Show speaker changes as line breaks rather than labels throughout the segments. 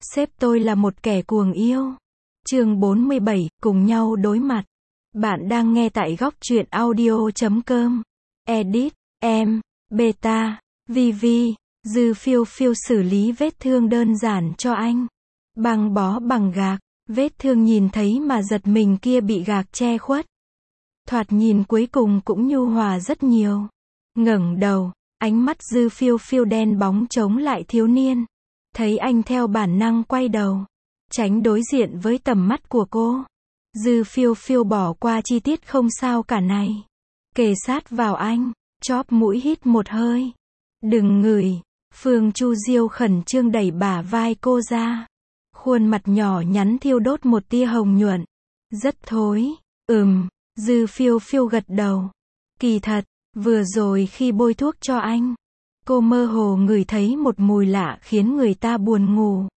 Sếp tôi là một kẻ cuồng yêu. Chương 47, cùng nhau đối mặt. Bạn đang nghe tại góc truyện audio.com. Edit, em, beta, VV, Dư phiêu phiêu xử lý vết thương đơn giản cho anh. Băng bó bằng gạc, vết thương nhìn thấy mà giật mình kia bị gạc che khuất. Thoạt nhìn cuối cùng cũng nhu hòa rất nhiều. Ngẩng đầu, ánh mắt Dư phiêu phiêu đen bóng chống lại thiếu niên. Thấy anh theo bản năng quay đầu, tránh đối diện với tầm mắt của cô. Dư phiêu phiêu bỏ qua chi tiết không sao cả này. Kề sát vào anh, chóp mũi hít một hơi. Đừng ngửi. Phương Chu Diêu khẩn trương đẩy bả vai cô ra. Khuôn mặt nhỏ nhắn thiêu đốt một tia hồng nhuận. Rất thối. Dư phiêu phiêu gật đầu. Kỳ thật, vừa rồi khi bôi thuốc cho anh, cô mơ hồ ngửi thấy một mùi lạ khiến người ta buồn ngủ.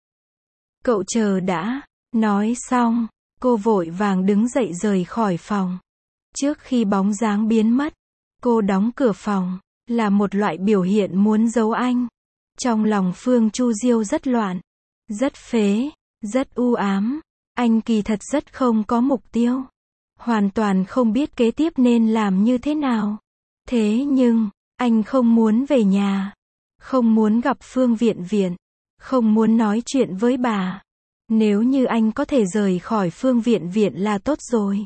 Cậu chờ đã. Nói xong, cô vội vàng đứng dậy rời khỏi phòng. Trước khi bóng dáng biến mất, cô đóng cửa phòng, là một loại biểu hiện muốn giấu anh. Trong lòng Phương Chu Diêu rất loạn, rất phế, rất u ám. Anh kỳ thật rất không có mục tiêu. Hoàn toàn không biết kế tiếp nên làm như thế nào. Thế nhưng, anh không muốn về nhà. Không muốn gặp Phương Viện Viện. Không muốn nói chuyện với bà. Nếu như anh có thể rời khỏi Phương Viện Viện là tốt rồi.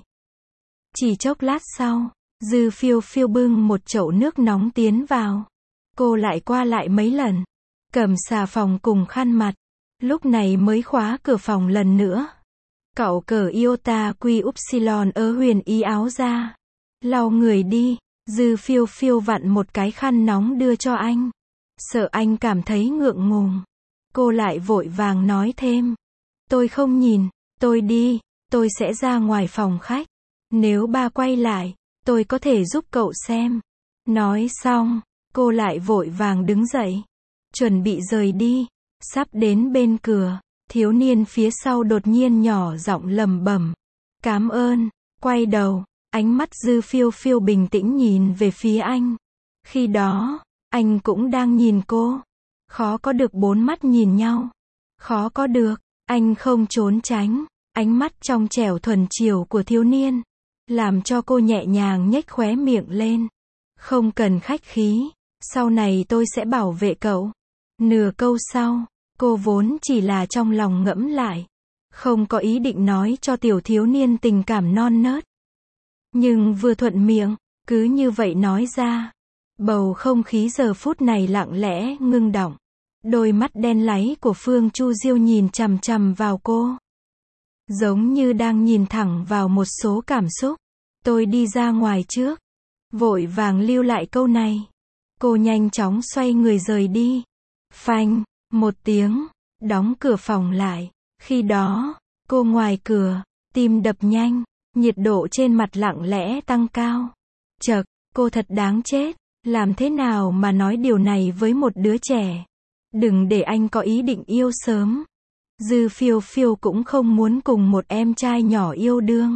Chỉ chốc lát sau, Dư phiêu phiêu bưng một chậu nước nóng tiến vào. Cô lại qua lại mấy lần, cầm xà phòng cùng khăn mặt. Lúc này mới khóa cửa phòng lần nữa. Cậu cởi iota quy upsilon ớ huyền y áo ra. Lau người đi. Dư phiêu phiêu vặn một cái khăn nóng đưa cho anh. Sợ anh cảm thấy ngượng ngùng, cô lại vội vàng nói thêm. Tôi không nhìn, tôi đi, tôi sẽ ra ngoài phòng khách. Nếu ba quay lại, tôi có thể giúp cậu xem. Nói xong, cô lại vội vàng đứng dậy, chuẩn bị rời đi. Sắp đến bên cửa, thiếu niên phía sau đột nhiên nhỏ giọng lẩm bẩm. Cảm ơn. Quay đầu, ánh mắt Dư phiêu phiêu bình tĩnh nhìn về phía anh. Khi đó, anh cũng đang nhìn cô. Khó có được bốn mắt nhìn nhau. Khó có được. Anh không trốn tránh. Ánh mắt trong trẻo thuần chiều của thiếu niên làm cho cô nhẹ nhàng nhếch khóe miệng lên. Không cần khách khí. Sau này tôi sẽ bảo vệ cậu. Nửa câu sau, cô vốn chỉ là trong lòng ngẫm lại. Không có ý định nói cho tiểu thiếu niên tình cảm non nớt. Nhưng vừa thuận miệng, cứ như vậy nói ra. Bầu không khí giờ phút này lặng lẽ ngưng đọng. Đôi mắt đen láy của Phương Chu Diêu nhìn chằm chằm vào cô. Giống như đang nhìn thẳng vào một số cảm xúc. Tôi đi ra ngoài trước. Vội vàng lưu lại câu này. Cô nhanh chóng xoay người rời đi. Phanh, một tiếng, đóng cửa phòng lại. Khi đó, cô ngoài cửa, tim đập nhanh, nhiệt độ trên mặt lặng lẽ tăng cao. Chậc, cô thật đáng chết. Làm thế nào mà nói điều này với một đứa trẻ? Đừng để anh có ý định yêu sớm. Dư phiêu phiêu cũng không muốn cùng một em trai nhỏ yêu đương.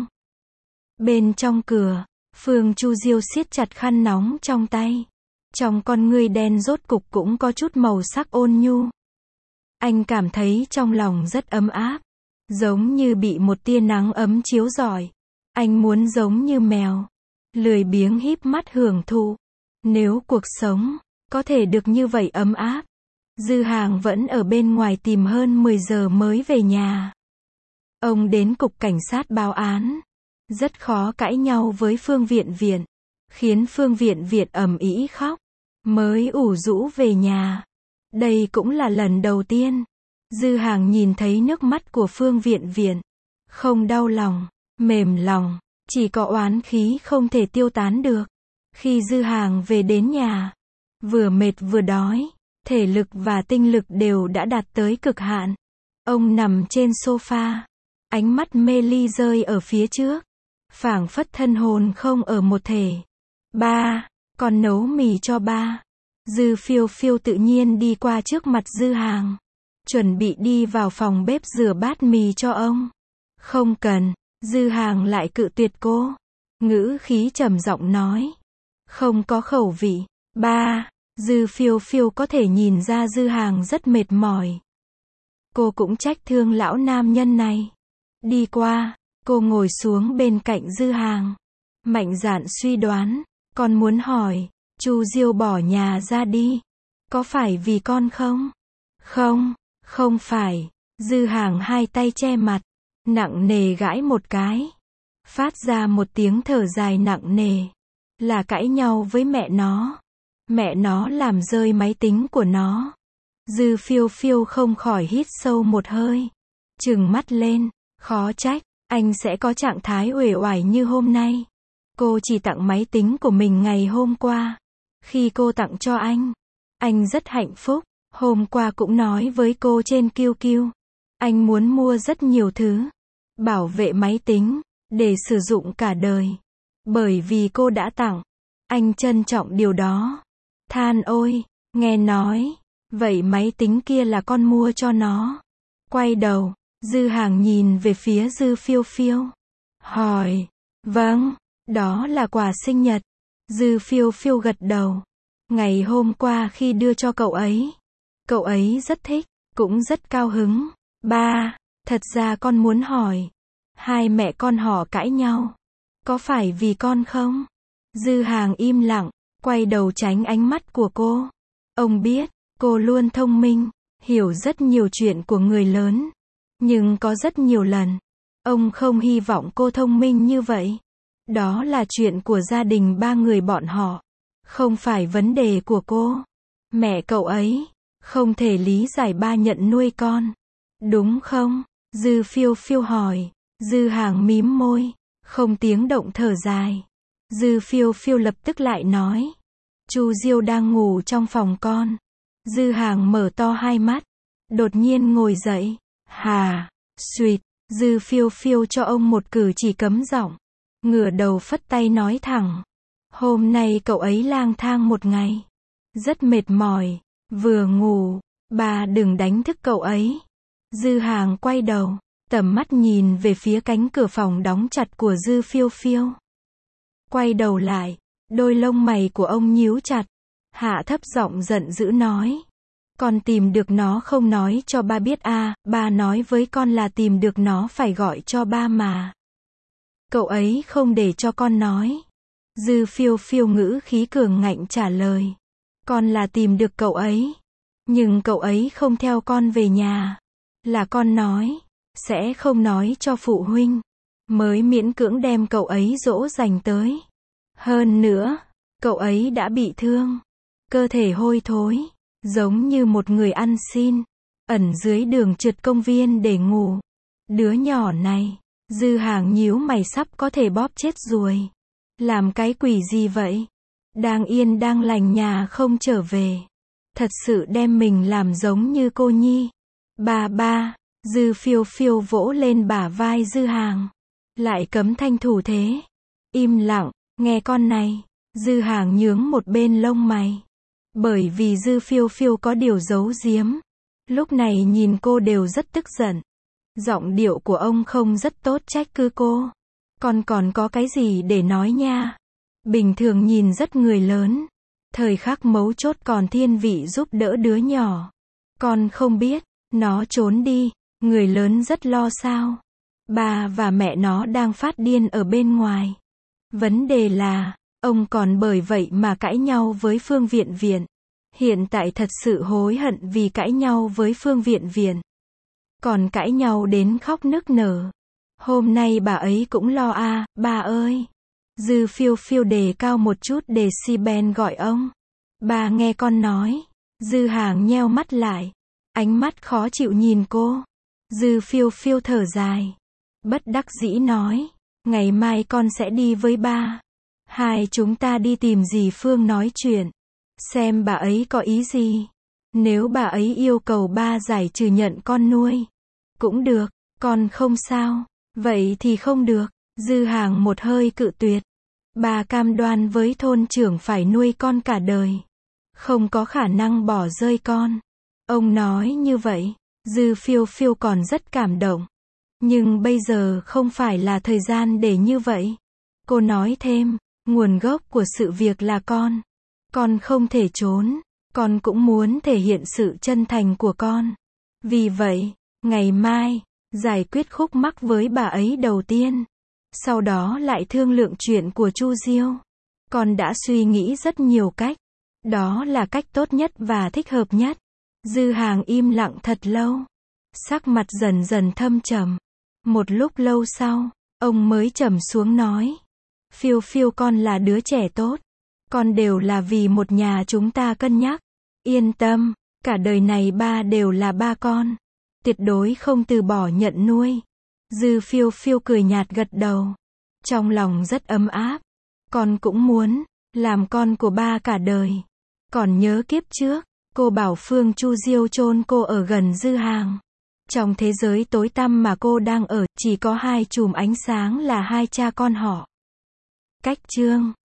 Bên trong cửa, Phương Chu Diêu siết chặt khăn nóng trong tay. Trong con ngươi đen rốt cục cũng có chút màu sắc ôn nhu. Anh cảm thấy trong lòng rất ấm áp. Giống như bị một tia nắng ấm chiếu rọi. Anh muốn giống như mèo. Lười biếng híp mắt hưởng thụ. Nếu cuộc sống có thể được như vậy ấm áp. Dư Hàng vẫn ở bên ngoài tìm hơn 10 giờ mới về nhà. Ông đến cục cảnh sát báo án. Rất khó cãi nhau với Phương Viện Viện. Khiến Phương Viện Viện ầm ĩ khóc. Mới ủ rũ về nhà. Đây cũng là lần đầu tiên Dư Hàng nhìn thấy nước mắt của Phương Viện Viện. Không đau lòng, mềm lòng, chỉ có oán khí không thể tiêu tán được. Khi Dư Hàng về đến nhà, vừa mệt vừa đói, thể lực và tinh lực đều đã đạt tới cực hạn. Ông nằm trên sofa, ánh mắt mê ly rơi ở phía trước, phảng phất thân hồn không ở một thể. Ba, con nấu mì cho ba. Dư phiêu phiêu tự nhiên đi qua trước mặt Dư Hàng, chuẩn bị đi vào phòng bếp rửa bát mì cho ông. Không cần. Dư Hàng lại cự tuyệt cô, ngữ khí trầm giọng nói. Không có khẩu vị. Ba. Dư phiêu phiêu có thể nhìn ra Dư Hàng rất mệt mỏi. Cô cũng trách thương lão nam nhân này. Đi qua, cô ngồi xuống bên cạnh Dư Hàng. Mạnh dạn suy đoán, con muốn hỏi, Chu Diêu bỏ nhà ra đi, có phải vì con không? Không, không phải. Dư Hàng hai tay che mặt, nặng nề gãi một cái, phát ra một tiếng thở dài nặng nề. Là cãi nhau với mẹ nó. Mẹ nó làm rơi máy tính của nó. Dư Phiêu Phiêu không khỏi hít sâu một hơi, trừng mắt lên, khó trách anh sẽ có trạng thái uể oải như hôm nay. Cô chỉ tặng máy tính của mình ngày hôm qua. Khi cô tặng cho anh rất hạnh phúc. Hôm qua cũng nói với cô trên QQ, anh muốn mua rất nhiều thứ, bảo vệ máy tính, để sử dụng cả đời. Bởi vì cô đã tặng, anh trân trọng điều đó. Than ôi, nghe nói, vậy máy tính kia là con mua cho nó. Quay đầu, Dư Hàng nhìn về phía Dư Phiêu Phiêu, hỏi, vâng, đó là quà sinh nhật. Dư Phiêu Phiêu gật đầu. Ngày hôm qua khi đưa cho cậu ấy rất thích, cũng rất cao hứng. Ba, thật ra con muốn hỏi, hai mẹ con họ cãi nhau, có phải vì con không? Dư Hàng im lặng, quay đầu tránh ánh mắt của cô. Ông biết, cô luôn thông minh, hiểu rất nhiều chuyện của người lớn. Nhưng có rất nhiều lần, ông không hy vọng cô thông minh như vậy. Đó là chuyện của gia đình ba người bọn họ, không phải vấn đề của cô. Mẹ cậu ấy không thể lý giải ba nhận nuôi con, đúng không? Dư Phiêu Phiêu hỏi. Dư Hàng mím môi, không tiếng động thở dài. Dư Phiêu Phiêu lập tức lại nói, Chu Diêu đang ngủ trong phòng con. Dư Hàng mở to hai mắt, đột nhiên ngồi dậy. Hà, suýt. Dư Phiêu Phiêu cho ông một cử chỉ cấm giọng, ngửa đầu phất tay nói thẳng, hôm nay cậu ấy lang thang một ngày, rất mệt mỏi, vừa ngủ, bà đừng đánh thức cậu ấy. Dư Hàng quay đầu, tầm mắt nhìn về phía cánh cửa phòng đóng chặt của Dư Phiêu Phiêu. Quay đầu lại, đôi lông mày của ông nhíu chặt, hạ thấp giọng giận dữ nói, con tìm được nó không nói cho ba biết à, ba nói với con là tìm được nó phải gọi cho ba mà. Cậu ấy không để cho con nói. Dư Phiêu Phiêu ngữ khí cường ngạnh trả lời, con là tìm được cậu ấy, nhưng cậu ấy không theo con về nhà. Là con nói, sẽ không nói cho phụ huynh, mới miễn cưỡng đem cậu ấy dỗ dành tới. Hơn nữa, cậu ấy đã bị thương, cơ thể hôi thối, giống như một người ăn xin, ẩn dưới đường trượt công viên để ngủ. Đứa nhỏ này, Dư Hàng nhíu mày sắp có thể bóp chết ruồi. Làm cái quỷ gì vậy? Đang yên đang lành nhà không trở về. Thật sự đem mình làm giống như cô nhi. Ba, Dư Phiêu Phiêu vỗ lên bả vai Dư Hàng. Lại cấm thanh thủ thế. Im lặng, nghe con này. Dư Hàng nhướng một bên lông mày. Bởi vì Dư Phiêu Phiêu có điều giấu giếm. Lúc này nhìn cô đều rất tức giận. Giọng điệu của ông không rất tốt trách cứ cô. Con còn có cái gì để nói nha. Bình thường nhìn rất người lớn. Thời khắc mấu chốt còn thiên vị giúp đỡ đứa nhỏ. Con không biết, nó trốn đi, người lớn rất lo sao. Bà và mẹ nó đang phát điên ở bên ngoài. Vấn đề là, ông còn bởi vậy mà cãi nhau với Phương Viện Viện. Hiện tại thật sự hối hận vì cãi nhau với Phương Viện Viện. Còn cãi nhau đến khóc nức nở. Hôm nay bà ấy cũng lo à, bà ơi. Dư Phiêu Phiêu đề cao một chút decibel gọi ông. Bà nghe con nói. Dư Hàng nheo mắt lại. Ánh mắt khó chịu nhìn cô. Dư Phiêu Phiêu thở dài. Bất đắc dĩ nói. Ngày mai con sẽ đi với ba. Hai chúng ta đi tìm dì Phương nói chuyện. Xem bà ấy có ý gì. Nếu bà ấy yêu cầu ba giải trừ nhận con nuôi. Cũng được, con không sao. Vậy thì không được. Dư Hàng một hơi cự tuyệt. Bà cam đoan với thôn trưởng phải nuôi con cả đời. Không có khả năng bỏ rơi con. Ông nói như vậy. Dư Phiêu Phiêu còn rất cảm động. Nhưng bây giờ không phải là thời gian để như vậy. Cô nói thêm, nguồn gốc của sự việc là con. Con không thể trốn. Con cũng muốn thể hiện sự chân thành của con. Vì vậy, Ngày mai, giải quyết khúc mắc với bà ấy đầu tiên. Sau đó lại thương lượng chuyện của Chu Diêu. Con đã suy nghĩ rất nhiều cách. Đó là cách tốt nhất và thích hợp nhất. Dư Hàng im lặng thật lâu. Sắc mặt dần dần thâm trầm. Một lúc lâu sau, ông mới trầm xuống nói. Phiêu Phiêu con là đứa trẻ tốt. Con đều là vì một nhà chúng ta cân nhắc. Yên tâm, cả đời này ba đều là ba con. Tuyệt đối không từ bỏ nhận nuôi. Dư Phiêu Phiêu cười nhạt gật đầu. Trong lòng rất ấm áp. Con cũng muốn làm con của ba cả đời. Còn nhớ kiếp trước, cô bảo Phương Chu Diêu chôn cô ở gần Dư Hàng. Trong thế giới tối tăm mà cô đang ở, chỉ có hai chùm ánh sáng là hai cha con họ. Cách chương